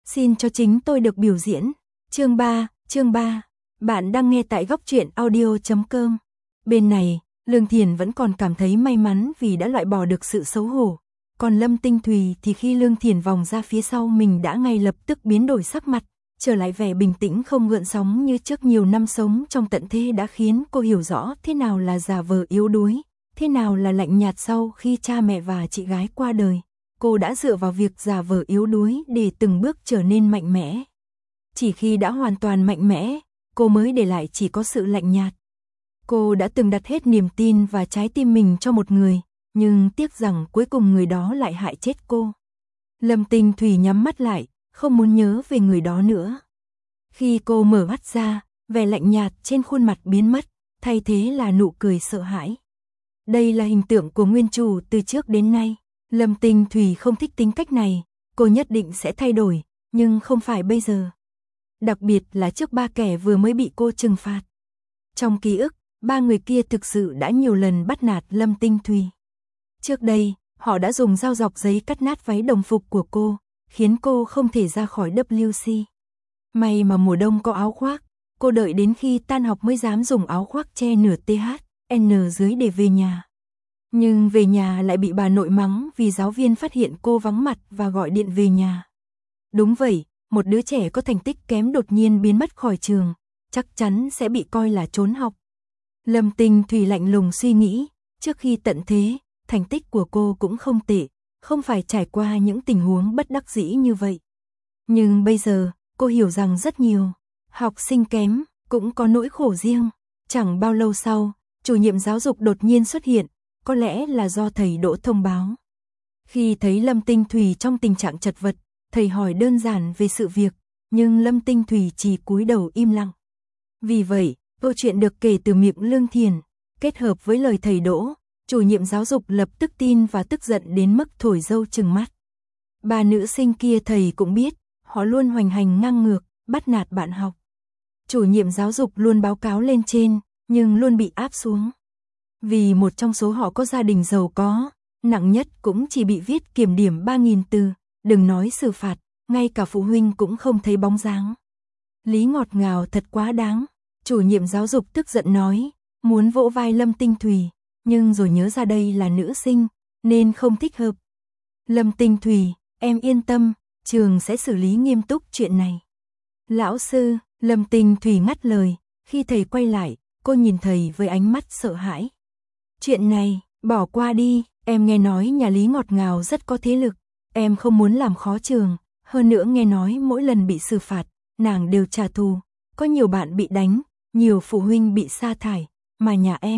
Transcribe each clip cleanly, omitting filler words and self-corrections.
Xin cho chính tôi được biểu diễn. Chương 3. Bạn đang nghe tại góc truyện audio.com. Bên này, Lương Thiền vẫn còn cảm thấy may mắn vì đã loại bỏ được sự xấu hổ. Còn Lâm Tinh Thùy thì khi Lương Thiền vòng ra phía sau mình đã ngay lập tức biến đổi sắc mặt, trở lại vẻ bình tĩnh không gợn sóng như trước. Nhiều năm sống trong tận thế đã khiến cô hiểu rõ thế nào là giả vờ yếu đuối, thế nào là lạnh nhạt. Sau khi cha mẹ và chị gái qua đời, cô đã dựa vào việc giả vờ yếu đuối để từng bước trở nên mạnh mẽ. Chỉ khi đã hoàn toàn mạnh mẽ, cô mới để lại chỉ có sự lạnh nhạt. Cô đã từng đặt hết niềm tin và trái tim mình cho một người, nhưng tiếc rằng cuối cùng người đó lại hại chết cô. Lâm Tinh Thùy nhắm mắt lại, không muốn nhớ về người đó nữa. Khi cô mở mắt ra, vẻ lạnh nhạt trên khuôn mặt biến mất, thay thế là nụ cười sợ hãi. Đây là hình tượng của nguyên chủ từ trước đến nay. Lâm Tinh Thùy không thích tính cách này, cô nhất định sẽ thay đổi, nhưng không phải bây giờ. Đặc biệt là trước ba kẻ vừa mới bị cô trừng phạt. Trong ký ức, ba người kia thực sự đã nhiều lần bắt nạt Lâm Tinh Thùy. Trước đây, họ đã dùng dao dọc giấy cắt nát váy đồng phục của cô, khiến cô không thể ra khỏi WC. May mà mùa đông có áo khoác, cô đợi đến khi tan học mới dám dùng áo khoác che nửa THN dưới để về nhà. Nhưng về nhà lại bị bà nội mắng vì giáo viên phát hiện cô vắng mặt và gọi điện về nhà. Đúng vậy, một đứa trẻ có thành tích kém đột nhiên biến mất khỏi trường, chắc chắn sẽ bị coi là trốn học. Lâm Tinh Thùy lạnh lùng suy nghĩ, trước khi tận thế, thành tích của cô cũng không tệ, không phải trải qua những tình huống bất đắc dĩ như vậy. Nhưng bây giờ, cô hiểu rằng rất nhiều học sinh kém cũng có nỗi khổ riêng. Chẳng bao lâu sau, chủ nhiệm giáo dục đột nhiên xuất hiện, có lẽ là do thầy Đỗ thông báo. Khi thấy Lâm Tinh Thùy trong tình trạng chật vật, thầy hỏi đơn giản về sự việc, nhưng Lâm Tinh Thùy chỉ cúi đầu im lặng. Vì vậy, câu chuyện được kể từ miệng Lương Thiền, kết hợp với lời thầy Đỗ, chủ nhiệm giáo dục lập tức tin và tức giận đến mức thổi dâu trừng mắt. Ba nữ sinh kia thầy cũng biết, họ luôn hoành hành ngang ngược, bắt nạt bạn học. Chủ nhiệm giáo dục luôn báo cáo lên trên, nhưng luôn bị áp xuống. Vì một trong số họ có gia đình giàu có, nặng nhất cũng chỉ bị viết kiểm điểm 3.000 từ, đừng nói xử phạt, ngay cả phụ huynh cũng không thấy bóng dáng. Lý ngọt ngào thật quá đáng, chủ nhiệm giáo dục tức giận nói, muốn vỗ vai Lâm Tinh Thùy, nhưng rồi nhớ ra đây là nữ sinh, nên không thích hợp. Lâm Tinh Thùy, em yên tâm, trường sẽ xử lý nghiêm túc chuyện này. Lão sư, Lâm Tinh Thùy ngắt lời, khi thầy quay lại, cô nhìn thầy với ánh mắt sợ hãi. Chuyện này, bỏ qua đi, em nghe nói nhà Lý ngọt ngào rất có thế lực, em không muốn làm khó trường, hơn nữa nghe nói mỗi lần bị xử phạt, nàng đều trả thù, có nhiều bạn bị đánh, nhiều phụ huynh bị sa thải, mà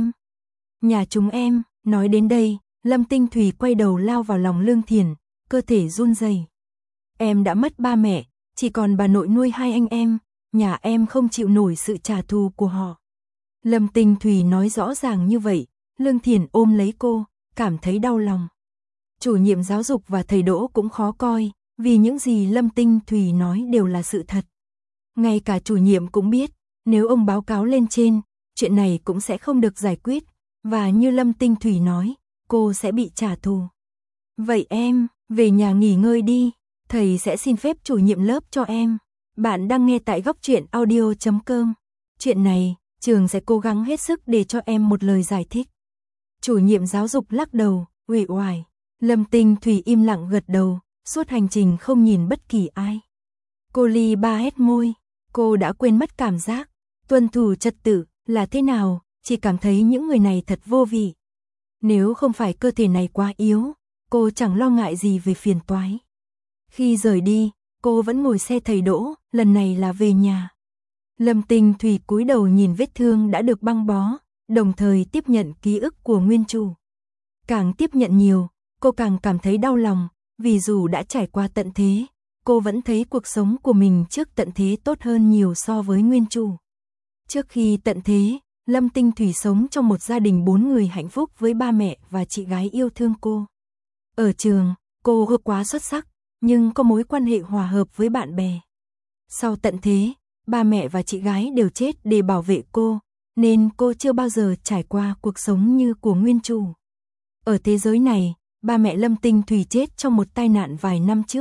nhà chúng em, nói đến đây, Lâm Tinh Thùy quay đầu lao vào lòng Lương Thiền, cơ thể run rẩy. Em đã mất ba mẹ, chỉ còn bà nội nuôi hai anh em, nhà em không chịu nổi sự trả thù của họ. Lâm Tinh Thùy nói rõ ràng như vậy, Lương Thiền ôm lấy cô, cảm thấy đau lòng. Chủ nhiệm giáo dục và thầy Đỗ cũng khó coi, vì những gì Lâm Tinh Thùy nói đều là sự thật. Ngay cả chủ nhiệm cũng biết, nếu ông báo cáo lên trên, chuyện này cũng sẽ không được giải quyết, và như Lâm Tinh Thùy nói, cô sẽ bị trả thù. Vậy em, về nhà nghỉ ngơi đi, thầy sẽ xin phép chủ nhiệm lớp cho em. Bạn đang nghe tại góc truyện audio.com. Chuyện này, trường sẽ cố gắng hết sức để cho em một lời giải thích. Chủ nhiệm giáo dục lắc đầu, uể oải. Lâm Tinh Thùy im lặng gật đầu, suốt hành trình không nhìn bất kỳ ai. Cô Ly ba hét môi, cô đã quên mất cảm giác tuân thủ trật tự là thế nào, chỉ cảm thấy những người này thật vô vị. Nếu không phải cơ thể này quá yếu, cô chẳng lo ngại gì về phiền toái. Khi rời đi, cô vẫn ngồi xe thầy Đỗ, lần này là về nhà. Lâm Tinh Thùy cúi đầu nhìn vết thương đã được băng bó, đồng thời tiếp nhận ký ức của nguyên chủ. Càng tiếp nhận nhiều, cô càng cảm thấy đau lòng, vì dù đã trải qua tận thế, cô vẫn thấy cuộc sống của mình trước tận thế tốt hơn nhiều so với nguyên chủ. Trước khi tận thế, Lâm Tinh Thùy sống trong một gia đình 4 người hạnh phúc với ba mẹ và chị gái yêu thương cô. Ở trường, cô không quá xuất sắc, nhưng có mối quan hệ hòa hợp với bạn bè. Sau tận thế, ba mẹ và chị gái đều chết để bảo vệ cô, nên cô chưa bao giờ trải qua cuộc sống như của nguyên chủ. Ở thế giới này, ba mẹ Lâm Tinh Thùy chết trong một tai nạn vài năm trước,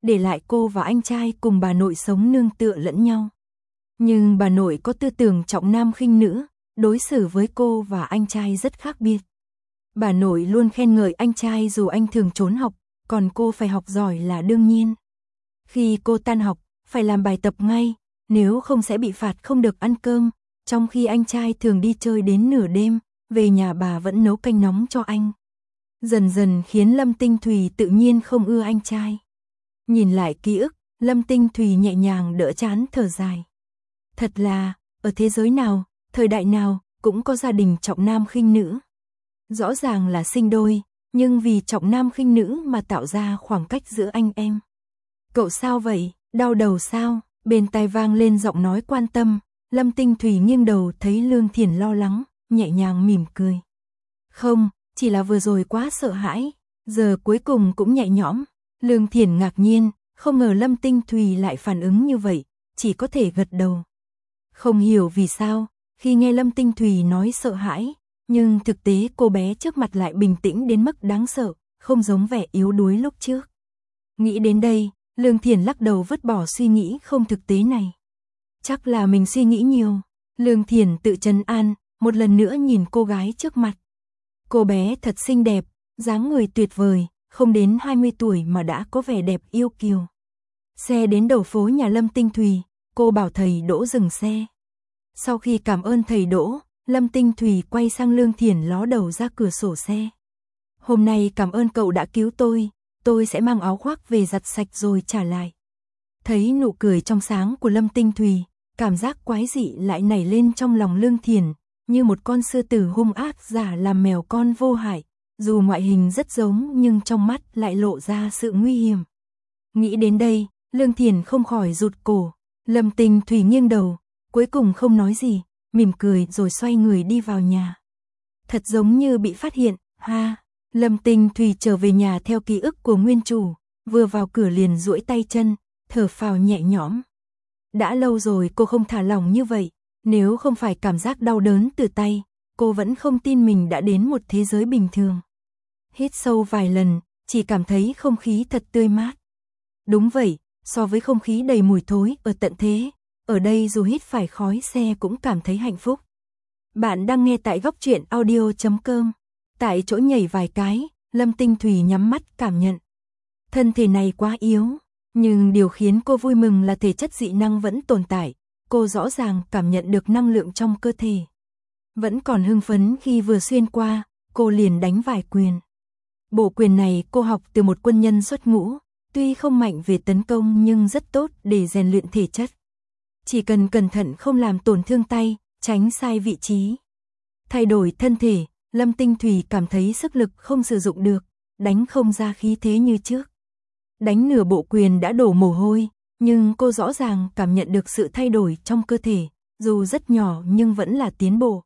để lại cô và anh trai cùng bà nội sống nương tựa lẫn nhau. Nhưng bà nội có tư tưởng trọng nam khinh nữ, đối xử với cô và anh trai rất khác biệt. Bà nội luôn khen ngợi anh trai dù anh thường trốn học, còn cô phải học giỏi là đương nhiên. Khi cô tan học, phải làm bài tập ngay, nếu không sẽ bị phạt không được ăn cơm, trong khi anh trai thường đi chơi đến nửa đêm, về nhà bà vẫn nấu canh nóng cho anh. Dần dần khiến Lâm Tinh Thùy tự nhiên không ưa anh trai. Nhìn lại ký ức, Lâm Tinh Thùy nhẹ nhàng đỡ chán thở dài. Thật là, ở thế giới nào, thời đại nào, cũng có gia đình trọng nam khinh nữ. Rõ ràng là sinh đôi, nhưng vì trọng nam khinh nữ mà tạo ra khoảng cách giữa anh em. Cậu sao vậy, đau đầu sao? Bên tai vang lên giọng nói quan tâm, Lâm Tinh Thùy nghiêng đầu thấy Lương Thiển lo lắng, nhẹ nhàng mỉm cười. Không, chỉ là vừa rồi quá sợ hãi, giờ cuối cùng cũng nhẹ nhõm. Lương Thiển ngạc nhiên, không ngờ Lâm Tinh Thùy lại phản ứng như vậy, chỉ có thể gật đầu. Không hiểu vì sao, khi nghe Lâm Tinh Thùy nói sợ hãi, nhưng thực tế cô bé trước mặt lại bình tĩnh đến mức đáng sợ, không giống vẻ yếu đuối lúc trước. Nghĩ đến đây, Lương Thiển lắc đầu vứt bỏ suy nghĩ không thực tế này. Chắc là mình suy nghĩ nhiều. Lương Thiển tự trấn an, một lần nữa nhìn cô gái trước mặt. Cô bé thật xinh đẹp, dáng người tuyệt vời, không đến 20 tuổi mà đã có vẻ đẹp yêu kiều. Xe đến đầu phố nhà Lâm Tinh Thùy, cô bảo thầy đỗ dừng xe. Sau khi cảm ơn thầy đỗ, Lâm Tinh Thùy quay sang Lương Thiển ló đầu ra cửa sổ xe. Hôm nay cảm ơn cậu đã cứu tôi sẽ mang áo khoác về giặt sạch rồi trả lại. Thấy nụ cười trong sáng của Lâm Tinh Thùy, cảm giác quái dị lại nảy lên trong lòng Lương Thiển, như một con sư tử hung ác giả làm mèo con vô hại, dù ngoại hình rất giống nhưng trong mắt lại lộ ra sự nguy hiểm. Nghĩ đến đây, Lương Thiển không khỏi rụt cổ. Lâm Tinh Thùy nghiêng đầu, cuối cùng không nói gì, mỉm cười rồi xoay người đi vào nhà. Thật giống như bị phát hiện, ha. Lâm Tinh Thùy trở về nhà theo ký ức của nguyên chủ, vừa vào cửa liền duỗi tay chân, thở phào nhẹ nhõm. Đã lâu rồi cô không thả lỏng như vậy, nếu không phải cảm giác đau đớn từ tay, cô vẫn không tin mình đã đến một thế giới bình thường. Hít sâu vài lần, chỉ cảm thấy không khí thật tươi mát. Đúng vậy, so với không khí đầy mùi thối ở tận thế, ở đây dù hít phải khói xe cũng cảm thấy hạnh phúc. Bạn đang nghe tại Góc Truyện Audio.com. Tại chỗ nhảy vài cái, Lâm Tinh Thùy nhắm mắt cảm nhận. Thân thể này quá yếu, nhưng điều khiến cô vui mừng là thể chất dị năng vẫn tồn tại, cô rõ ràng cảm nhận được năng lượng trong cơ thể. Vẫn còn hưng phấn khi vừa xuyên qua, cô liền đánh vài quyền. Bộ quyền này cô học từ một quân nhân xuất ngũ, tuy không mạnh về tấn công nhưng rất tốt để rèn luyện thể chất. Chỉ cần cẩn thận không làm tổn thương tay, tránh sai vị trí. Thay đổi thân thể, Lâm Tinh Thùy cảm thấy sức lực không sử dụng được, đánh không ra khí thế như trước. Đánh nửa bộ quyền đã đổ mồ hôi, nhưng cô rõ ràng cảm nhận được sự thay đổi trong cơ thể, dù rất nhỏ nhưng vẫn là tiến bộ.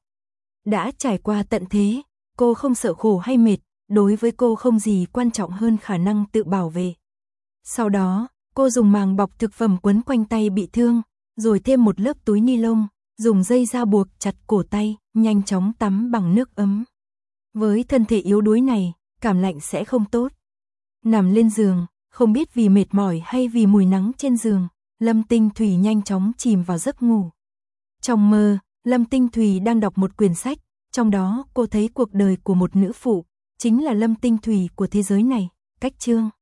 Đã trải qua tận thế, cô không sợ khổ hay mệt, đối với cô không gì quan trọng hơn khả năng tự bảo vệ. Sau đó, cô dùng màng bọc thực phẩm quấn quanh tay bị thương, rồi thêm một lớp túi ni lông, dùng dây da buộc chặt cổ tay, nhanh chóng tắm bằng nước ấm. Với thân thể yếu đuối này, cảm lạnh sẽ không tốt. Nằm lên giường, không biết vì mệt mỏi hay vì mùi nắng trên giường, Lâm Tinh Thùy nhanh chóng chìm vào giấc ngủ. Trong mơ, Lâm Tinh Thùy đang đọc một quyển sách, trong đó cô thấy cuộc đời của một nữ phụ, chính là Lâm Tinh Thùy của thế giới này. Cách chương